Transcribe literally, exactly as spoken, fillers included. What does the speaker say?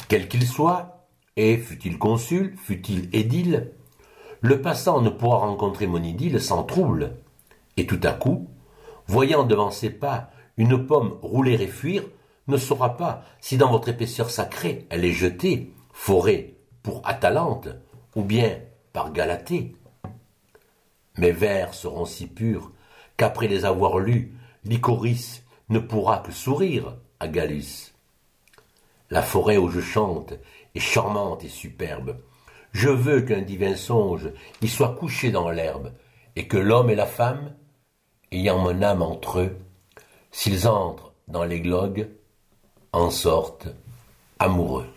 Quel qu'il soit, et fût-il consul, fût-il édile, le passant ne pourra rencontrer mon idylle sans trouble. Et tout à coup, voyant devant ses pas une pomme rouler et fuir, ne saura pas si dans votre épaisseur sacrée elle est jetée, forée pour Atalante, ou bien par Galatée. Mes vers seront si purs qu'après les avoir lus, Lycoris ne pourra que sourire à Gallus. La forêt où je chante est charmante et superbe. Je veux qu'un divin songe y soit couché dans l'herbe, et que l'homme et la femme, ayant mon âme entre eux, s'ils entrent dans l'églogue, en sortent amoureux.